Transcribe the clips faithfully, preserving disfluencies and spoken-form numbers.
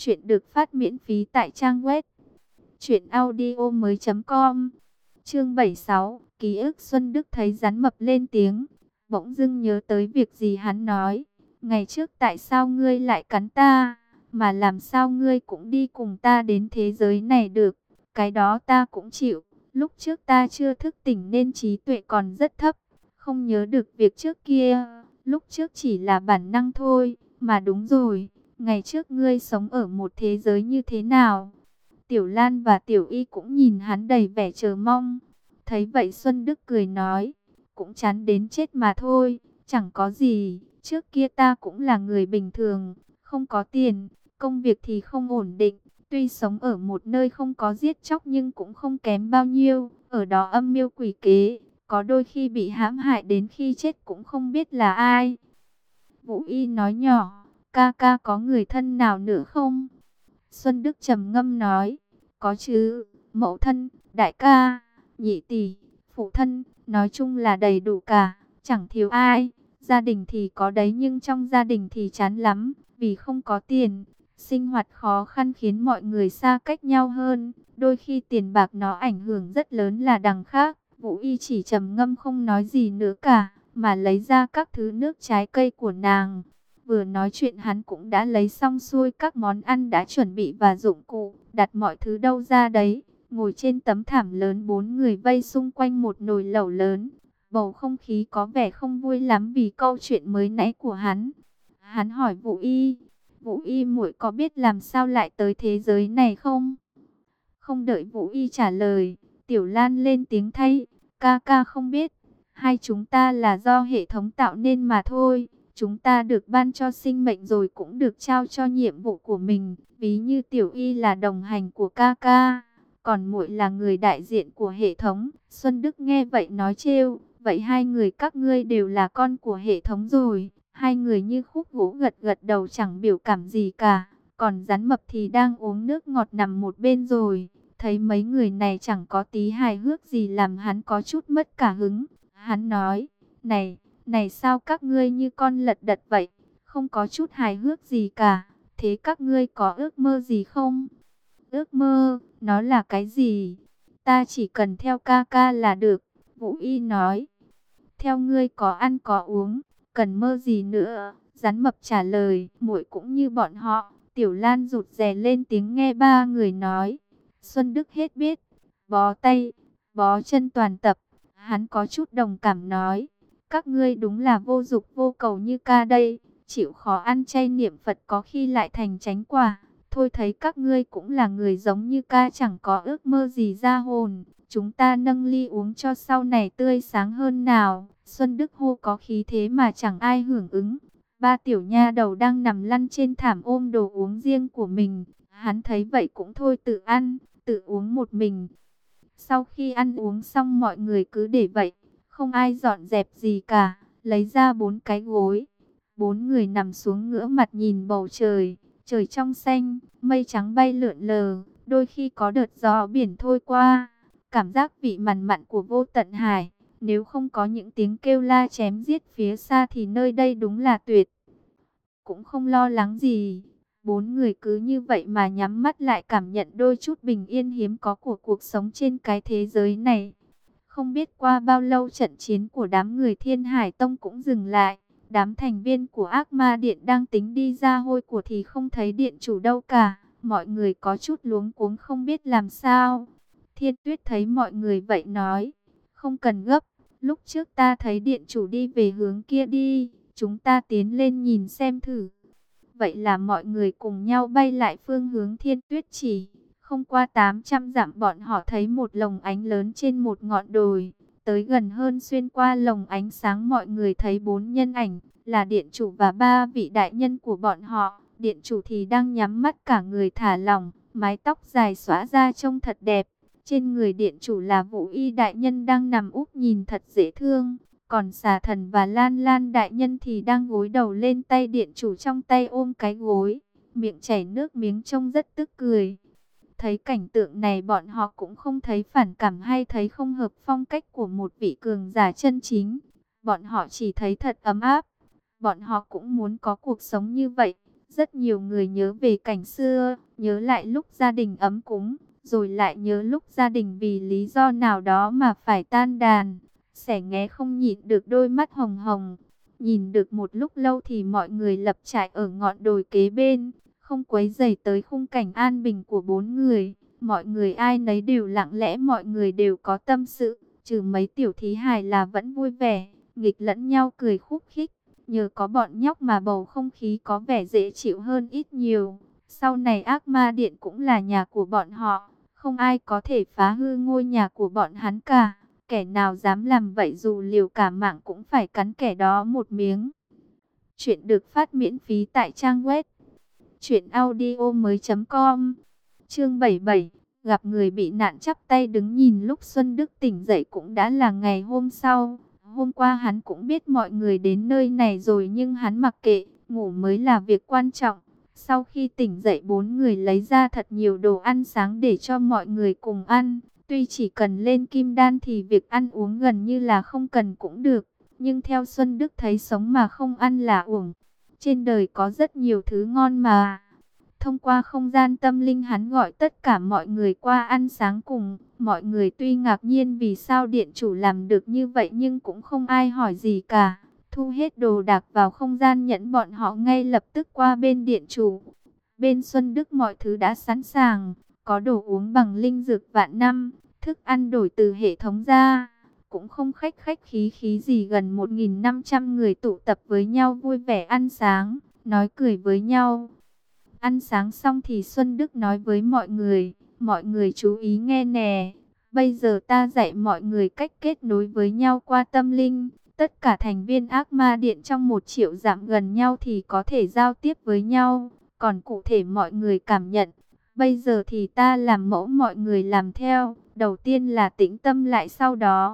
Chuyện được phát miễn phí tại trang web truyện audio mới com. Chương bảy mươi sáu, ký ức. Xuân Đức thấy rắn mập lên tiếng, bỗng dưng nhớ tới việc gì hắn nói. Ngày trước tại sao ngươi lại cắn ta, mà làm sao ngươi cũng đi cùng ta đến thế giới này được? Cái đó ta cũng chịu. Lúc trước ta chưa thức tỉnh nên trí tuệ còn rất thấp, không nhớ được việc trước kia. Lúc trước chỉ là bản năng thôi. Mà đúng rồi, ngày trước ngươi sống ở một thế giới như thế nào? Tiểu Lan và Tiểu Y cũng nhìn hắn đầy vẻ chờ mong. Thấy vậy Xuân Đức cười nói, cũng chán đến chết mà thôi, chẳng có gì. Trước kia ta cũng là người bình thường, không có tiền, công việc thì không ổn định. Tuy sống ở một nơi không có giết chóc nhưng cũng không kém bao nhiêu. Ở đó âm mưu quỷ kế, có đôi khi bị hãm hại đến khi chết cũng không biết là ai. Vũ Y nói nhỏ, ca ca có người thân nào nữa không? Xuân Đức trầm ngâm nói, có chứ, mẫu thân, đại ca, nhị tỷ, phụ thân, nói chung là đầy đủ cả, chẳng thiếu ai. Gia đình thì có đấy nhưng trong gia đình thì chán lắm, vì không có tiền, sinh hoạt khó khăn khiến mọi người xa cách nhau hơn. Đôi khi tiền bạc nó ảnh hưởng rất lớn là đằng khác. Vũ Y chỉ trầm ngâm không nói gì nữa cả, mà lấy ra các thứ nước trái cây của nàng. Vừa nói chuyện hắn cũng đã lấy xong xuôi các món ăn đã chuẩn bị và dụng cụ, đặt mọi thứ đâu ra đấy. Ngồi trên tấm thảm lớn, bốn người vây xung quanh một nồi lẩu lớn. Bầu không khí có vẻ không vui lắm vì câu chuyện mới nãy của hắn. Hắn hỏi Vũ Y, Vũ Y muội có biết làm sao lại tới thế giới này không? Không đợi Vũ Y trả lời, Tiểu Lan lên tiếng thay, ca ca không biết. Hai chúng ta là do hệ thống tạo nên mà thôi. Chúng ta được ban cho sinh mệnh rồi cũng được trao cho nhiệm vụ của mình. Ví như Tiểu Y là đồng hành của ca ca, còn muội là người đại diện của hệ thống. Xuân Đức nghe vậy nói trêu, vậy hai người các ngươi đều là con của hệ thống rồi. Hai người như khúc gỗ gật gật đầu chẳng biểu cảm gì cả. Còn rắn mập thì đang uống nước ngọt nằm một bên rồi. Thấy mấy người này chẳng có tí hài hước gì làm hắn có chút mất cả hứng. Hắn nói, này, này sao các ngươi như con lật đật vậy, không có chút hài hước gì cả. Thế các ngươi có ước mơ gì không? Ước mơ, nó là cái gì? Ta chỉ cần theo ca ca là được, Vũ Y nói. Theo ngươi có ăn có uống, cần mơ gì nữa? Rắn mập trả lời, muội cũng như bọn họ. Tiểu Lan rụt rè lên tiếng nghe ba người nói. Xuân Đức hết biết, bó tay, bó chân toàn tập. Hắn có chút đồng cảm nói, các ngươi đúng là vô dục vô cầu như ca đây. Chịu khó ăn chay niệm Phật có khi lại thành chánh quả. Thôi thấy các ngươi cũng là người giống như ca, chẳng có ước mơ gì ra hồn. Chúng ta nâng ly uống cho sau này tươi sáng hơn nào. Xuân Đức hô có khí thế mà chẳng ai hưởng ứng. Ba tiểu nha đầu đang nằm lăn trên thảm ôm đồ uống riêng của mình. Hắn thấy vậy cũng thôi tự ăn, tự uống một mình. Sau khi ăn uống xong mọi người cứ để vậy, không ai dọn dẹp gì cả. Lấy ra bốn cái gối, bốn người nằm xuống ngửa mặt nhìn bầu trời. Trời trong xanh, mây trắng bay lượn lờ, đôi khi có đợt gió biển thôi qua. Cảm giác vị mặn mặn của vô tận hải. Nếu không có những tiếng kêu la chém giết phía xa thì nơi đây đúng là tuyệt. Cũng không lo lắng gì. Bốn người cứ như vậy mà nhắm mắt lại cảm nhận đôi chút bình yên hiếm có của cuộc sống trên cái thế giới này. Không biết qua bao lâu trận chiến của đám người Thiên Hải Tông cũng dừng lại. Đám thành viên của Ác Ma Điện đang tính đi ra hôi của thì không thấy điện chủ đâu cả. Mọi người có chút luống cuống không biết làm sao. Thiên Tuyết thấy mọi người vậy nói, không cần gấp. Lúc trước ta thấy điện chủ đi về hướng kia đi, chúng ta tiến lên nhìn xem thử. Vậy là mọi người cùng nhau bay lại phương hướng Thiên Tuyết chỉ. Không qua tám trăm dặm bọn họ thấy một lồng ánh lớn trên một ngọn đồi. Tới gần hơn xuyên qua lồng ánh sáng mọi người thấy bốn nhân ảnh, là điện chủ và ba vị đại nhân của bọn họ. Điện chủ thì đang nhắm mắt cả người thả lỏng, mái tóc dài xõa ra trông thật đẹp. Trên người điện chủ là Vũ Y đại nhân đang nằm úp nhìn thật dễ thương. Còn xà thần và Lan Lan đại nhân thì đang gối đầu lên tay điện chủ, trong tay ôm cái gối, miệng chảy nước miếng trông rất tức cười. Thấy cảnh tượng này bọn họ cũng không thấy phản cảm hay thấy không hợp phong cách của một vị cường giả chân chính. Bọn họ chỉ thấy thật ấm áp. Bọn họ cũng muốn có cuộc sống như vậy, Rất nhiều người nhớ về cảnh xưa, nhớ lại lúc gia đình ấm cúng, rồi lại nhớ lúc gia đình vì lý do nào đó mà phải tan đàn. Sẻ nghé không nhịn được đôi mắt hồng hồng. Nhìn được một lúc lâu thì mọi người lập trại ở ngọn đồi kế bên, không quấy rầy tới khung cảnh an bình của bốn người. Mọi người ai nấy đều lặng lẽ, mọi người đều có tâm sự, trừ mấy tiểu thí hài là vẫn vui vẻ, nghịch lẫn nhau cười khúc khích. Nhờ có bọn nhóc mà bầu không khí có vẻ dễ chịu hơn ít nhiều. Sau này Ác Ma Điện cũng là nhà của bọn họ, không ai có thể phá hư ngôi nhà của bọn hắn cả. Kẻ nào dám làm vậy dù liều cả mạng cũng phải cắn kẻ đó một miếng. Chuyện được phát miễn phí tại trang web truyện audio mới com. Chương bảy mươi bảy, gặp người bị nạn chắp tay đứng nhìn. Lúc Xuân Đức tỉnh dậy cũng đã là ngày hôm sau. Hôm qua hắn cũng biết mọi người đến nơi này rồi nhưng hắn mặc kệ, ngủ mới là việc quan trọng. Sau khi tỉnh dậy bốn người lấy ra thật nhiều đồ ăn sáng để cho mọi người cùng ăn. Tuy chỉ cần lên kim đan thì việc ăn uống gần như là không cần cũng được. Nhưng theo Xuân Đức thấy sống mà không ăn là uổng. Trên đời có rất nhiều thứ ngon mà. Thông qua không gian tâm linh hắn gọi tất cả mọi người qua ăn sáng cùng. Mọi người tuy ngạc nhiên vì sao điện chủ làm được như vậy nhưng cũng không ai hỏi gì cả. Thu hết đồ đạc vào không gian nhẫn, bọn họ ngay lập tức qua bên điện chủ. Bên Xuân Đức mọi thứ đã sẵn sàng. Có đồ uống bằng linh dược vạn năm, thức ăn đổi từ hệ thống ra. Cũng không khách khách khí khí gì, gần một nghìn năm trăm người tụ tập với nhau vui vẻ ăn sáng, nói cười với nhau. Ăn sáng xong thì Xuân Đức nói với mọi người, mọi người chú ý nghe nè. Bây giờ ta dạy mọi người cách kết nối với nhau qua tâm linh. Tất cả thành viên Ác Ma Điện trong một triệu dặm gần nhau thì có thể giao tiếp với nhau. Còn cụ thể mọi người cảm nhận. Bây giờ thì ta làm mẫu, mọi người làm theo. Đầu tiên là tĩnh tâm lại, sau đó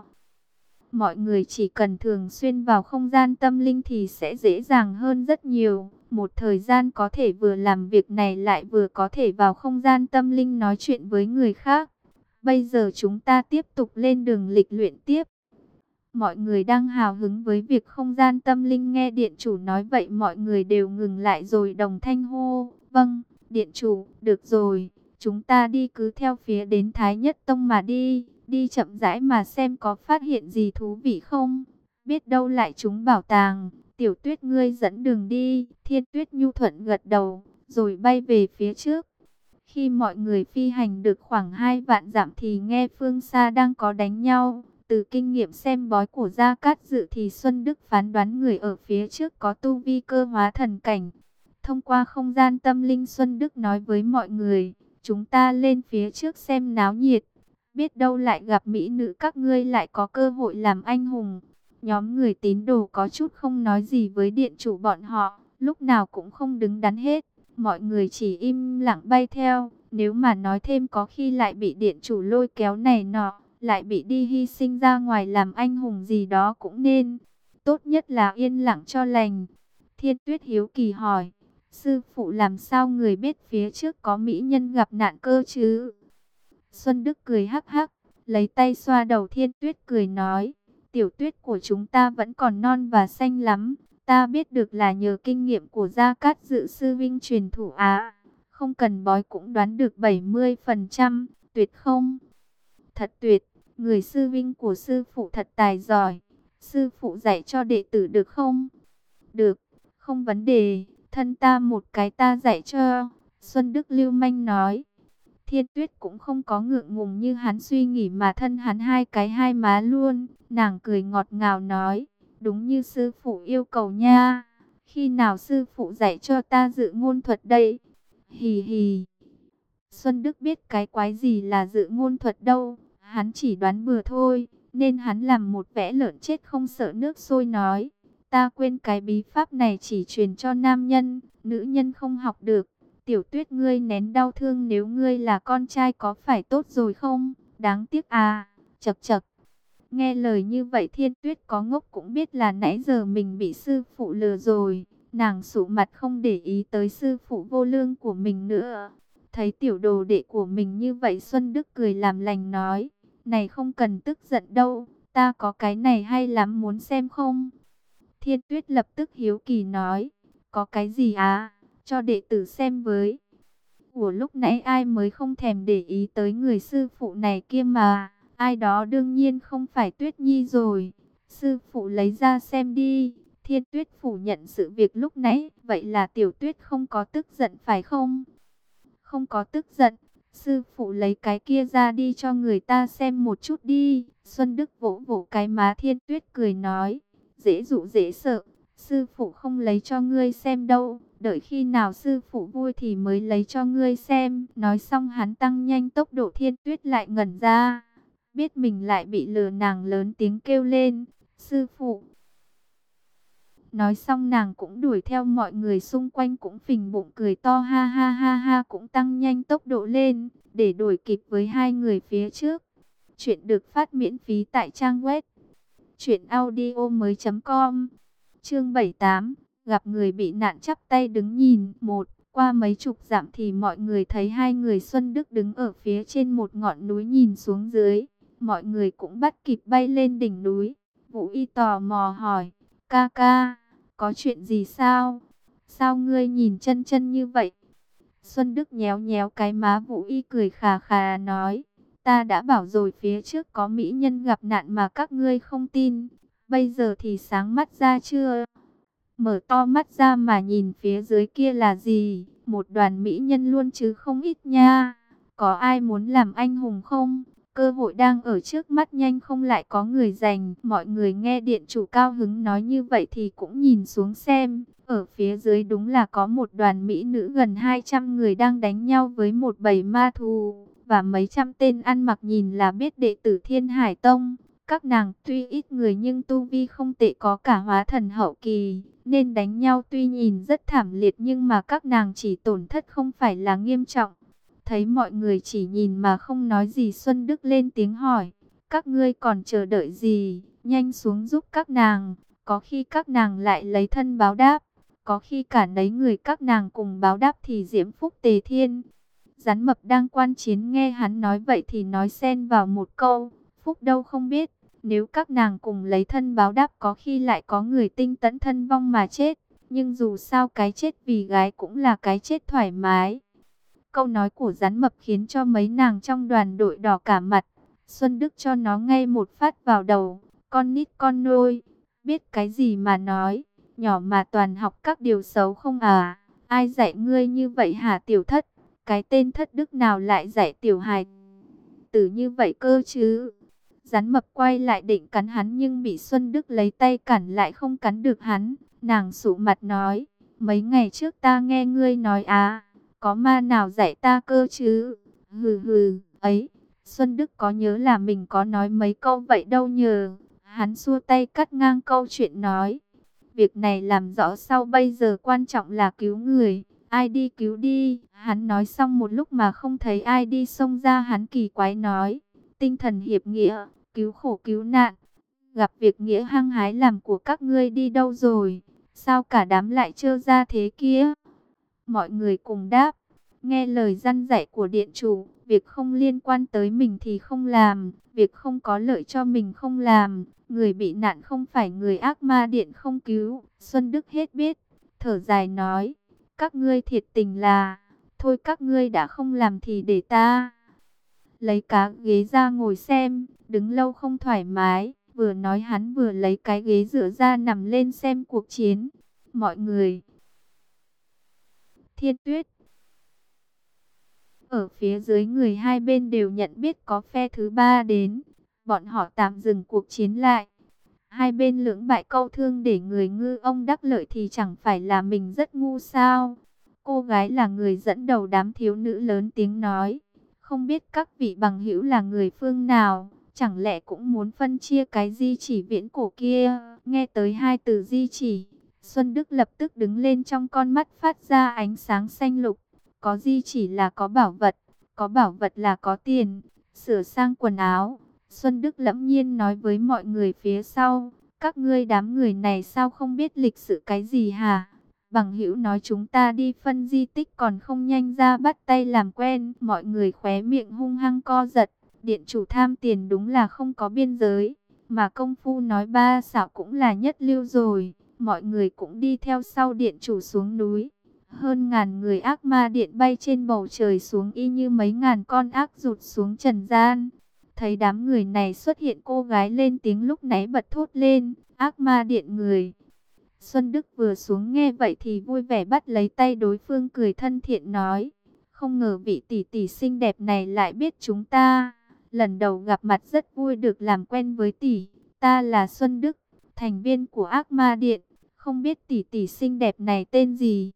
mọi người chỉ cần thường xuyên vào không gian tâm linh thì sẽ dễ dàng hơn rất nhiều. Một thời gian có thể vừa làm việc này lại vừa có thể vào không gian tâm linh nói chuyện với người khác. Bây giờ chúng ta tiếp tục lên đường lịch luyện tiếp. Mọi người đang hào hứng với việc không gian tâm linh, nghe điện chủ nói vậy mọi người đều ngừng lại rồi đồng thanh hô. Vâng, điện chủ, được rồi, chúng ta đi cứ theo phía đến Thái Nhất Tông mà đi. Đi chậm rãi mà xem có phát hiện gì thú vị không. Biết đâu lại trúng bảo tàng. Tiểu Tuyết ngươi dẫn đường đi. Thiên Tuyết nhu thuận gật đầu, rồi bay về phía trước. Khi mọi người phi hành được khoảng hai vạn dặm thì nghe phương xa đang có đánh nhau. Từ kinh nghiệm xem bói của Gia Cát Dự thì Xuân Đức phán đoán người ở phía trước có tu vi cơ hóa thần cảnh. Thông qua không gian tâm linh, Xuân Đức nói với mọi người, chúng ta lên phía trước xem náo nhiệt. Biết đâu lại gặp mỹ nữ các ngươi lại có cơ hội làm anh hùng. Nhóm người tín đồ có chút không nói gì với điện chủ bọn họ, lúc nào cũng không đứng đắn hết. Mọi người chỉ im lặng bay theo, nếu mà nói thêm có khi lại bị điện chủ lôi kéo này nọ, lại bị đi hy sinh ra ngoài làm anh hùng gì đó cũng nên. Tốt nhất là yên lặng cho lành. Thiên Tuyết hiếu kỳ hỏi, sư phụ làm sao người biết phía trước có mỹ nhân gặp nạn cơ chứ? Xuân Đức cười hắc hắc, lấy tay xoa đầu Thiên Tuyết cười nói, tiểu Tuyết của chúng ta vẫn còn non và xanh lắm. Ta biết được là nhờ kinh nghiệm của Gia Cát Dự sư vinh truyền thủ á. Không cần bói cũng đoán được bảy mươi phần trăm, tuyệt không? Thật tuyệt, người sư vinh của sư phụ thật tài giỏi. Sư phụ dạy cho đệ tử được không? Được, không vấn đề, thân ta một cái ta dạy cho. Xuân Đức lưu manh nói. Thiên Tuyết cũng không có ngượng ngùng như hắn suy nghĩ mà thân hắn hai cái hai má luôn. Nàng cười ngọt ngào nói, đúng như sư phụ yêu cầu nha. Khi nào sư phụ dạy cho ta dự ngôn thuật đây? Hì hì. Xuân Đức biết cái quái gì là dự ngôn thuật đâu. Hắn chỉ đoán bừa thôi. Nên hắn làm một vẻ lợn chết không sợ nước sôi nói, ta quên cái bí pháp này chỉ truyền cho nam nhân, nữ nhân không học được. Tiểu Tuyết ngươi nén đau thương, nếu ngươi là con trai có phải tốt rồi không? Đáng tiếc à, chật chật. Nghe lời như vậy Thiên Tuyết có ngốc cũng biết là nãy giờ mình bị sư phụ lừa rồi. Nàng sụ mặt không để ý tới sư phụ vô lương của mình nữa. Thấy tiểu đồ đệ của mình như vậy Xuân Đức cười làm lành nói, này không cần tức giận đâu, ta có cái này hay lắm muốn xem không? Thiên Tuyết lập tức hiếu kỳ nói, có cái gì à? cho đệ tử xem với. Ủa lúc nãy ai mới không thèm để ý tới người sư phụ này kia mà, ai đó đương nhiên không phải Tuyết Nhi rồi. Sư phụ lấy ra xem đi. Thiên Tuyết phủ nhận sự việc lúc nãy, vậy là Tiểu Tuyết không có tức giận phải không? Không có tức giận. Sư phụ lấy cái kia ra đi cho người ta xem một chút đi. Xuân Đức vỗ vỗ cái má Thiên Tuyết cười nói, dễ dụ dễ sợ, sư phụ không lấy cho ngươi xem đâu, đợi khi nào sư phụ vui thì mới lấy cho ngươi xem. Nói xong hắn tăng nhanh tốc độ. Thiên Tuyết lại ngẩn ra, biết mình lại bị lừa, nàng lớn tiếng kêu lên, sư phụ. Nói xong nàng cũng đuổi theo, mọi người xung quanh cũng phình bụng cười to ha ha ha ha, cũng tăng nhanh tốc độ lên để đuổi kịp với hai người phía trước. Chuyện được phát miễn phí tại trang web truyện audio mới chấm com. Chương bảy mươi tám, gặp người bị nạn chắp tay đứng nhìn. Một, qua mấy chục dặm thì mọi người thấy hai người Xuân Đức đứng ở phía trên một ngọn núi nhìn xuống dưới. Mọi người cũng bắt kịp bay lên đỉnh núi. Vũ Y tò mò hỏi, ca ca, có chuyện gì sao? Sao ngươi nhìn chân chân như vậy? Xuân Đức nhéo nhéo cái má Vũ Y cười khà khà nói, ta đã bảo rồi, phía trước có mỹ nhân gặp nạn mà các ngươi không tin. Bây giờ thì sáng mắt ra chưa? Mở to mắt ra mà nhìn phía dưới kia là gì? Một đoàn mỹ nhân luôn chứ không ít nha. Có ai muốn làm anh hùng không? Cơ hội đang ở trước mắt, nhanh không lại có người giành. Mọi người nghe điện chủ cao hứng nói như vậy thì cũng nhìn xuống xem. Ở phía dưới đúng là có một đoàn mỹ nữ gần hai trăm người đang đánh nhau với một bầy ma thú. Và mấy trăm tên ăn mặc nhìn là biết đệ tử Thiên Hải Tông. Các nàng tuy ít người nhưng tu vi không tệ, có cả hóa thần hậu kỳ. Nên đánh nhau tuy nhìn rất thảm liệt nhưng mà các nàng chỉ tổn thất không phải là nghiêm trọng. Thấy mọi người chỉ nhìn mà không nói gì, Xuân Đức lên tiếng hỏi, các ngươi còn chờ đợi gì, nhanh xuống giúp các nàng. Có khi các nàng lại lấy thân báo đáp, có khi cả nấy người các nàng cùng báo đáp thì diễm phúc tề thiên. Rắn Mập đang quan chiến nghe hắn nói vậy thì nói xen vào một câu, phúc đâu không biết, nếu các nàng cùng lấy thân báo đáp có khi lại có người tinh tấn thân vong mà chết. Nhưng dù sao cái chết vì gái cũng là cái chết thoải mái. Câu nói của Rắn Mập khiến cho mấy nàng trong đoàn đội đỏ cả mặt. Xuân Đức cho nó ngay một phát vào đầu, con nít con nôi, biết cái gì mà nói, nhỏ mà toàn học các điều xấu không à? Ai dạy ngươi như vậy hả Tiểu Thất? Cái tên thất đức nào lại dạy tiểu hài tử như vậy cơ chứ? Rắn Mập quay lại định cắn hắn nhưng bị Xuân Đức lấy tay cản lại, không cắn được hắn. Nàng sụ mặt nói, mấy ngày trước ta nghe ngươi nói à, có ma nào dạy ta cơ chứ? Hừ hừ, ấy, Xuân Đức có nhớ là mình có nói mấy câu vậy đâu nhờ. Hắn xua tay cắt ngang câu chuyện nói, việc này làm rõ sau, bây giờ quan trọng là cứu người. Ai đi cứu đi. Hắn nói xong một lúc mà không thấy ai đi, xông ra hắn kỳ quái nói, tinh thần hiệp nghĩa, cứu khổ cứu nạn, gặp việc nghĩa hăng hái làm của các ngươi đi đâu rồi? Sao cả đám lại trơ ra thế kia? Mọi người cùng đáp, nghe lời răn dạy của điện chủ, việc không liên quan tới mình thì không làm, việc không có lợi cho mình không làm. Người bị nạn không phải người ác ma điện không cứu. Xuân Đức hết biết, thở dài nói, các ngươi thiệt tình là, thôi các ngươi đã không làm thì để ta lấy cá ghế ra ngồi xem, đứng lâu không thoải mái. Vừa nói hắn vừa lấy cái ghế dựa ra nằm lên xem cuộc chiến. Mọi người Thiên Tuyết ở phía dưới, người hai bên đều nhận biết có phe thứ ba đến. Bọn họ tạm dừng cuộc chiến lại. Hai bên lưỡng bại câu thương để người ngư ông đắc lợi thì chẳng phải là mình rất ngu sao? Cô gái là người dẫn đầu đám thiếu nữ lớn tiếng nói, không biết các vị bằng hữu là người phương nào, chẳng lẽ cũng muốn phân chia cái di chỉ viễn cổ kia? Nghe tới hai từ di chỉ, Xuân Đức lập tức đứng lên, trong con mắt phát ra ánh sáng xanh lục. Có di chỉ là có bảo vật, có bảo vật là có tiền. Sửa sang quần áo, Xuân Đức lẫm nhiên nói với mọi người phía sau, các ngươi đám người này sao không biết lịch sự cái gì hả? Bằng hữu nói chúng ta đi phân di tích còn không nhanh ra bắt tay làm quen. Mọi người khóe miệng hung hăng co giật. Điện chủ tham tiền đúng là không có biên giới, mà công phu nói ba xảo cũng là nhất lưu rồi. Mọi người cũng đi theo sau điện chủ xuống núi. Hơn ngàn người ác ma điện bay trên bầu trời xuống y như mấy ngàn con ác rụt xuống trần gian. Thấy đám người này xuất hiện, cô gái lên tiếng lúc nãy bật thốt lên, ác ma điện người. Xuân Đức vừa xuống nghe vậy thì vui vẻ bắt lấy tay đối phương, cười thân thiện nói, không ngờ vị tỷ tỷ xinh đẹp này lại biết chúng ta. Lần đầu gặp mặt rất vui được làm quen với tỷ, ta là Xuân Đức, thành viên của ác ma điện, không biết tỷ tỷ xinh đẹp này tên gì.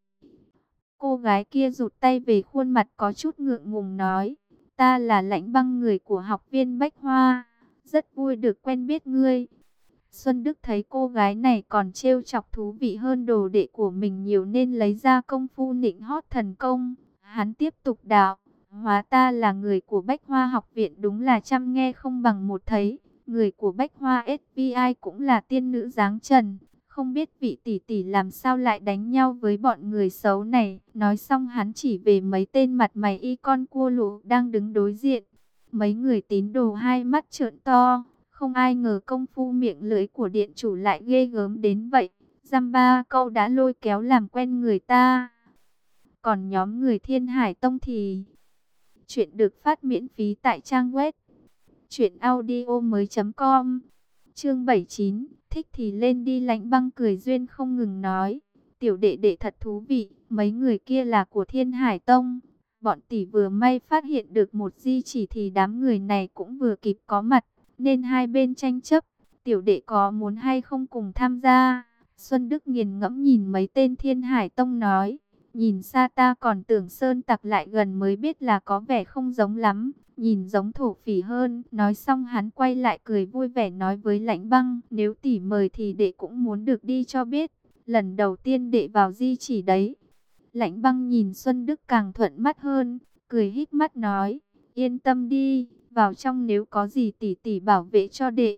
Cô gái kia rụt tay về, khuôn mặt có chút ngượng ngùng nói, ta là Lãnh Băng, người của học viên Bách Hoa, rất vui được quen biết ngươi. Xuân Đức thấy cô gái này còn trêu chọc thú vị hơn đồ đệ của mình nhiều nên lấy ra công phu nịnh hót thần công. Hắn tiếp tục đạo, hóa ta là người của Bách Hoa học viện, đúng là trăm nghe không bằng một thấy. Người của Bách Hoa ét vê i cũng là tiên nữ dáng trần. Không biết vị tỷ tỷ làm sao lại đánh nhau với bọn người xấu này. Nói xong hắn chỉ về mấy tên mặt mày y con cua lũ đang đứng đối diện. Mấy người tín đồ hai mắt trợn to. Không ai ngờ công phu miệng lưỡi của điện chủ lại ghê gớm đến vậy. Dăm ba câu đã lôi kéo làm quen người ta. Còn nhóm người Thiên Hải Tông thì... Chuyện được phát miễn phí tại trang web truyện audio mới chấm com. Chương bảy mươi chín, thích thì lên đi. Lãnh Băng cười duyên không ngừng nói, tiểu đệ đệ thật thú vị, mấy người kia là của Thiên Hải Tông. Bọn tỷ vừa may phát hiện được một di chỉ thì đám người này cũng vừa kịp có mặt, nên hai bên tranh chấp, tiểu đệ có muốn hay không cùng tham gia. Xuân Đức nghiền ngẫm nhìn mấy tên Thiên Hải Tông nói, nhìn xa ta còn tưởng sơn tặc, lại gần mới biết là có vẻ không giống lắm, nhìn giống thổ phỉ hơn. Nói xong hắn quay lại cười vui vẻ nói với Lãnh Băng, nếu tỷ mời thì đệ cũng muốn được đi cho biết, lần đầu tiên đệ vào di chỉ đấy. Lãnh Băng nhìn Xuân Đức càng thuận mắt hơn, cười híp mắt nói, yên tâm đi, vào trong nếu có gì tỷ tỷ bảo vệ cho đệ.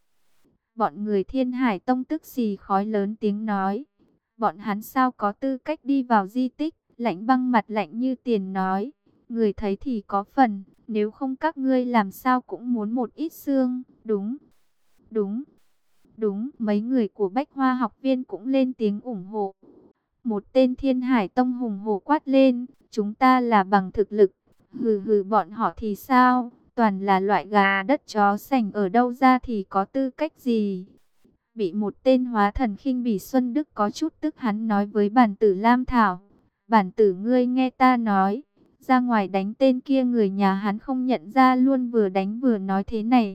Bọn người Thiên Hải Tông tức xì khói lớn tiếng nói, bọn hắn sao có tư cách đi vào di tích. Lãnh Băng mặt lạnh như tiền nói, người thấy thì có phần, nếu không các ngươi làm sao cũng muốn một ít xương. Đúng, đúng, đúng. Mấy người của Bách Hoa học viên cũng lên tiếng ủng hộ. Một tên Thiên Hải Tông hùng hổ quát lên, chúng ta là bằng thực lực. Hừ hừ, bọn họ thì sao? Toàn là loại gà đất chó sành, ở đâu ra thì có tư cách gì? Bị một tên hóa thần khinh bỉ, Xuân Đức có chút tức, hắn nói với bản tử Lam Thảo, bản tử ngươi nghe ta nói, ra ngoài đánh tên kia, người nhà hắn không nhận ra luôn, vừa đánh vừa nói thế này.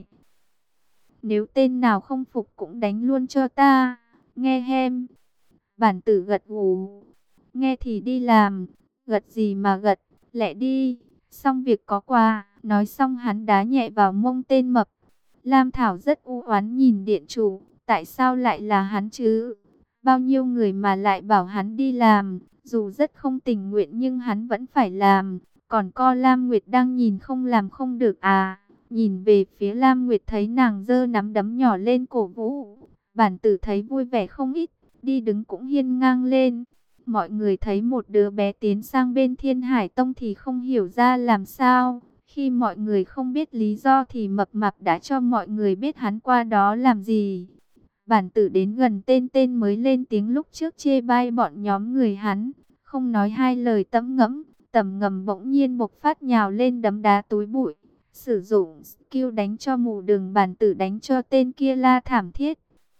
Nếu tên nào không phục cũng đánh luôn cho ta, nghe hem. Bản tử gật gù, nghe thì đi làm, gật gì mà gật, lẹ đi, xong việc có quà. Nói xong hắn đá nhẹ vào mông tên mập. Lam Thảo rất u oán nhìn điện chủ, tại sao lại là hắn chứ? Bao nhiêu người mà lại bảo hắn đi làm, dù rất không tình nguyện nhưng hắn vẫn phải làm. Còn co Lam Nguyệt đang nhìn không làm không được à? Nhìn về phía Lam Nguyệt thấy nàng giơ nắm đấm nhỏ lên cổ vũ. Bản tử thấy vui vẻ không ít, đi đứng cũng hiên ngang lên. Mọi người thấy một đứa bé tiến sang bên Thiên Hải Tông thì không hiểu ra làm sao. Khi mọi người không biết lý do thì mập mạp đã cho mọi người biết hắn qua đó làm gì. Bản tử đến gần tên tên mới lên tiếng, lúc trước chê bai bọn nhóm người hắn, không nói hai lời tẫm ngẫm, tầm ngầm bỗng nhiên bộc phát nhào lên đấm đá túi bụi. Sử dụng skill đánh cho mù đường, bản tử đánh cho tên kia la thảm thiết.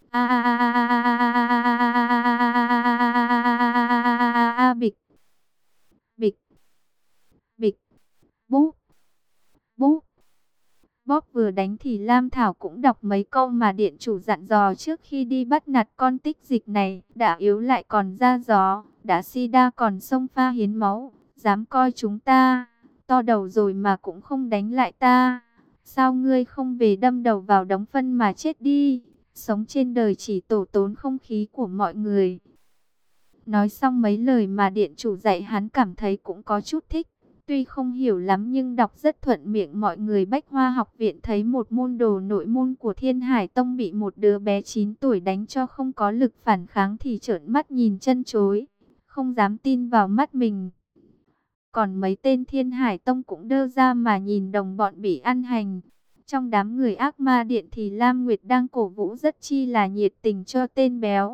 A bịch bịch bịch, búp búp. Bóp vừa đánh thì Lam Thảo cũng đọc mấy câu mà điện chủ dặn dò trước khi đi bắt nạt con tích dịch này. Đã yếu lại còn ra gió, đã sida còn xông pha hiến máu, dám coi chúng ta to đầu rồi mà cũng không đánh lại ta. Sao ngươi không về đâm đầu vào đống phân mà chết đi? Sống trên đời chỉ tổ tốn không khí của mọi người. Nói xong mấy lời mà điện chủ dạy hắn cảm thấy cũng có chút thích. Tuy không hiểu lắm nhưng đọc rất thuận miệng. Mọi người Bách Hoa học viện thấy một môn đồ nội môn của Thiên Hải Tông bị một đứa bé chín tuổi đánh cho không có lực phản kháng thì trợn mắt nhìn chân chối, không dám tin vào mắt mình. Còn mấy tên Thiên Hải Tông cũng đơ ra mà nhìn đồng bọn bị ăn hành. Trong đám người ác ma điện thì Lam Nguyệt đang cổ vũ rất chi là nhiệt tình cho tên béo.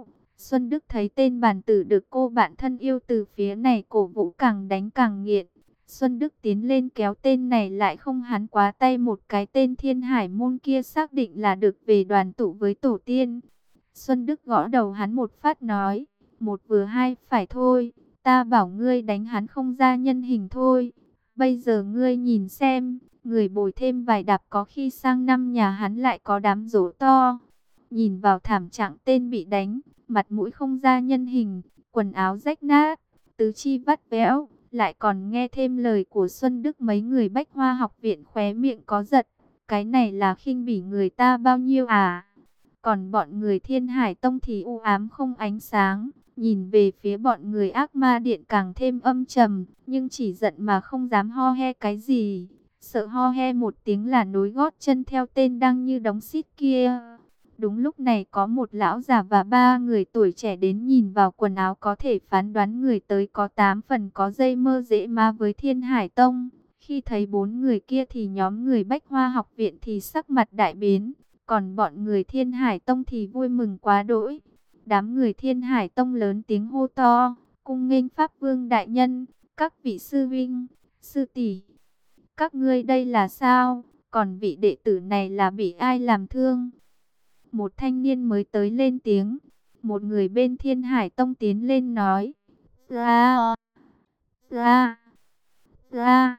Xuân Đức thấy tên bản tử được cô bạn thân yêu từ phía này cổ vũ càng đánh càng nghiện. Xuân Đức tiến lên kéo tên này lại không, hắn quá tay một cái, tên Thiên Hải môn kia xác định là được về đoàn tụ với tổ tiên. Xuân Đức gõ đầu hắn một phát nói, một vừa hai phải thôi, ta bảo ngươi đánh hắn không ra nhân hình thôi. Bây giờ ngươi nhìn xem, người bồi thêm vài đạp có khi sang năm nhà hắn lại có đám giỗ to. Nhìn vào thảm trạng tên bị đánh, mặt mũi không ra nhân hình, quần áo rách nát, tứ chi vắt vẽo, lại còn nghe thêm lời của Xuân Đức, mấy người Bách Hoa học viện khóe miệng có giật. Cái này là khinh bỉ người ta bao nhiêu à? Còn bọn người Thiên Hải Tông thì u ám không ánh sáng, nhìn về phía bọn người Ác Ma Điện càng thêm âm trầm, nhưng chỉ giận mà không dám ho he cái gì. Sợ ho he một tiếng là nối gót chân theo tên đang như đóng xít kia. Đúng lúc này có một lão già và ba người tuổi trẻ đến, nhìn vào quần áo có thể phán đoán người tới có tám phần có dây mơ dễ má với Thiên Hải Tông. Khi thấy bốn người kia thì nhóm người Bách Hoa học viện thì sắc mặt đại biến, còn bọn người Thiên Hải Tông thì vui mừng quá đỗi. Đám người Thiên Hải Tông lớn tiếng hô to, cung nghênh Pháp Vương đại nhân, các vị sư vinh, sư tỷ, các ngươi đây là sao? Còn vị đệ tử này là bị ai làm thương? Một thanh niên mới tới lên tiếng. Một người bên Thiên Hải Tông tiến lên nói, ra, ra, ra.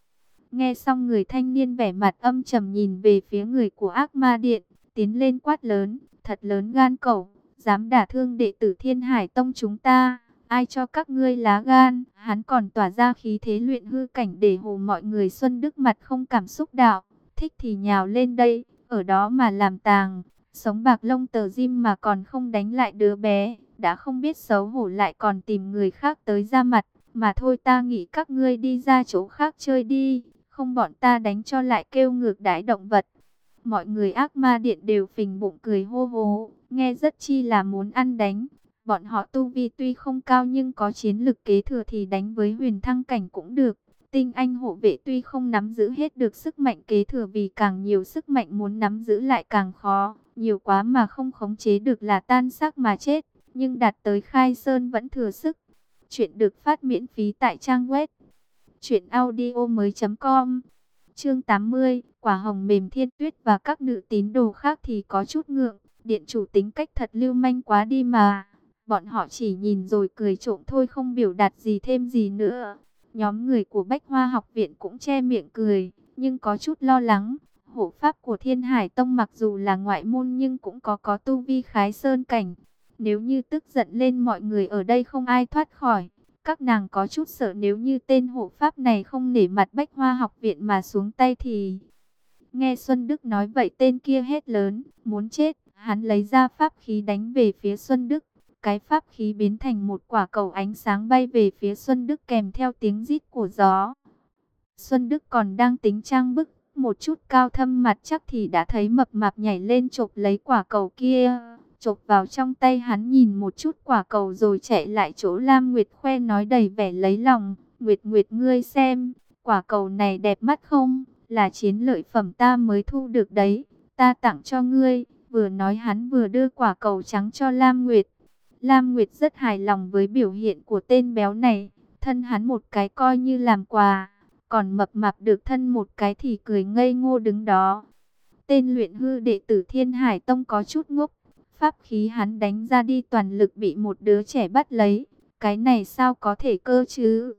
Nghe xong, người thanh niên vẻ mặt âm trầm nhìn về phía người của Ác Ma Điện, tiến lên quát lớn, thật lớn gan cẩu, dám đả thương đệ tử Thiên Hải Tông chúng ta, ai cho các ngươi lá gan? Hắn còn tỏa ra khí thế luyện hư cảnh để hồ mọi người. Xuân Đức mặt không cảm xúc đạo, thích thì nhào lên đây, ở đó mà làm tàng, sống bạc lông tờ dim mà còn không đánh lại đứa bé, đã không biết xấu hổ lại còn tìm người khác tới ra mặt, mà thôi ta nghĩ các ngươi đi ra chỗ khác chơi đi, không bọn ta đánh cho lại kêu ngược đãi động vật. Mọi người Ác Ma Điện đều phình bụng cười hô hố, nghe rất chi là muốn ăn đánh. Bọn họ tu vi tuy không cao nhưng có chiến lực kế thừa thì đánh với huyền thăng cảnh cũng được. Tinh anh hộ vệ tuy không nắm giữ hết được sức mạnh kế thừa, vì càng nhiều sức mạnh muốn nắm giữ lại càng khó. Nhiều quá mà không khống chế được là tan xác mà chết. Nhưng đạt tới khai sơn vẫn thừa sức. Chuyện được phát miễn phí tại trang web truyện audio mới chấm com. Chương tám mươi, quả hồng mềm. Thiên Tuyết và các nữ tín đồ khác thì có chút ngượng. Điện chủ tính cách thật lưu manh quá đi mà. Bọn họ chỉ nhìn rồi cười trộm thôi, không biểu đạt gì thêm gì nữa. Nhóm người của Bách Hoa học viện cũng che miệng cười, nhưng có chút lo lắng. Hộ pháp của Thiên Hải Tông mặc dù là ngoại môn nhưng cũng có có tu vi khái sơn cảnh. Nếu như tức giận lên, mọi người ở đây không ai thoát khỏi. Các nàng có chút sợ nếu như tên hộ pháp này không nể mặt Bách Hoa học viện mà xuống tay thì... Nghe Xuân Đức nói vậy, tên kia hét lớn, muốn chết. Hắn lấy ra pháp khí đánh về phía Xuân Đức. Cái pháp khí biến thành một quả cầu ánh sáng bay về phía Xuân Đức kèm theo tiếng rít của gió. Xuân Đức còn đang tính trang bức một chút cao thâm mặt chắc thì đã thấy mập mạp nhảy lên chộp lấy quả cầu kia. Chộp vào trong tay, hắn nhìn một chút quả cầu rồi chạy lại chỗ Lam Nguyệt khoe nói đầy vẻ lấy lòng. Nguyệt Nguyệt, ngươi xem, quả cầu này đẹp mắt không? Là chiến lợi phẩm ta mới thu được đấy, ta tặng cho ngươi. Vừa nói hắn vừa đưa quả cầu trắng cho Lam Nguyệt. Lam Nguyệt rất hài lòng với biểu hiện của tên béo này, thân hắn một cái coi như làm quà, còn mập mạp được thân một cái thì cười ngây ngô đứng đó. Tên luyện hư đệ tử Thiên Hải Tông có chút ngốc, pháp khí hắn đánh ra đi toàn lực bị một đứa trẻ bắt lấy, cái này sao có thể cơ chứ?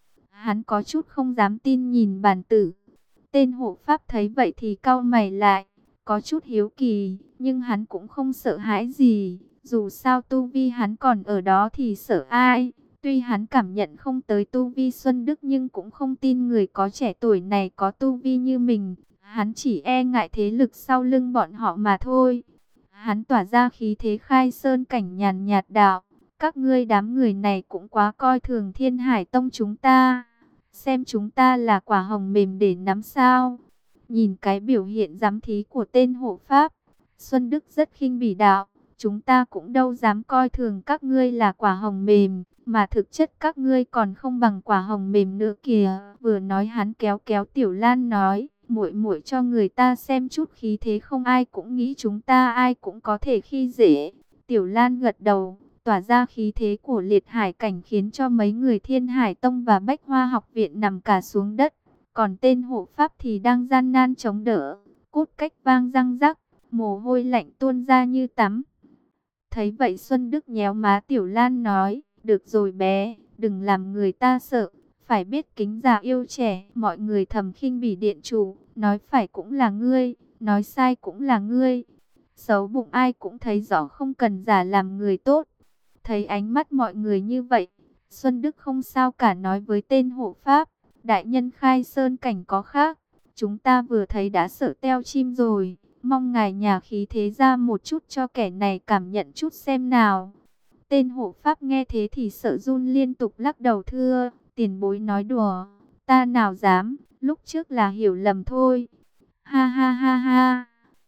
Hắn có chút không dám tin nhìn bản tử. Tên hộ pháp thấy vậy thì cau mày lại, có chút hiếu kỳ, nhưng hắn cũng không sợ hãi gì. Dù sao tu vi hắn còn ở đó thì sợ ai. Tuy hắn cảm nhận không tới tu vi Xuân Đức nhưng cũng không tin người có trẻ tuổi này có tu vi như mình. Hắn chỉ e ngại thế lực sau lưng bọn họ mà thôi. Hắn tỏa ra khí thế khai sơn cảnh nhàn nhạt đạo, các ngươi đám người này cũng quá coi thường Thiên Hải Tông chúng ta. Xem chúng ta là quả hồng mềm để nắm sao? Nhìn cái biểu hiện giám thí của tên hộ pháp, Xuân Đức rất khinh bỉ đạo, chúng ta cũng đâu dám coi thường các ngươi là quả hồng mềm, mà thực chất các ngươi còn không bằng quả hồng mềm nữa kìa. Vừa nói hắn kéo kéo Tiểu Lan nói, muội muội cho người ta xem chút khí thế, không ai cũng nghĩ chúng ta ai cũng có thể khi dễ. Tiểu Lan gật đầu, tỏa ra khí thế của liệt hải cảnh khiến cho mấy người Thiên Hải Tông và Bách Hoa học viện nằm cả xuống đất. Còn tên hộ pháp thì đang gian nan chống đỡ, cốt cách vang răng rắc, mồ hôi lạnh tuôn ra như tắm. Thấy vậy Xuân Đức nhéo má Tiểu Lan nói, được rồi bé, đừng làm người ta sợ, phải biết kính già yêu trẻ. Mọi người thầm khinh bỉ điện chủ, nói phải cũng là ngươi, nói sai cũng là ngươi. Xấu bụng ai cũng thấy rõ, không cần giả làm người tốt. Thấy ánh mắt mọi người như vậy, Xuân Đức không sao cả, nói với tên hộ pháp, đại nhân khai sơn cảnh có khác, chúng ta vừa thấy đã sợ teo chim rồi, mong ngài nhà khí thế ra một chút cho kẻ này cảm nhận chút xem nào. Tên hộ pháp nghe thế thì sợ run liên tục lắc đầu, thưa, tiền bối nói đùa, ta nào dám, lúc trước là hiểu lầm thôi. Ha ha ha ha.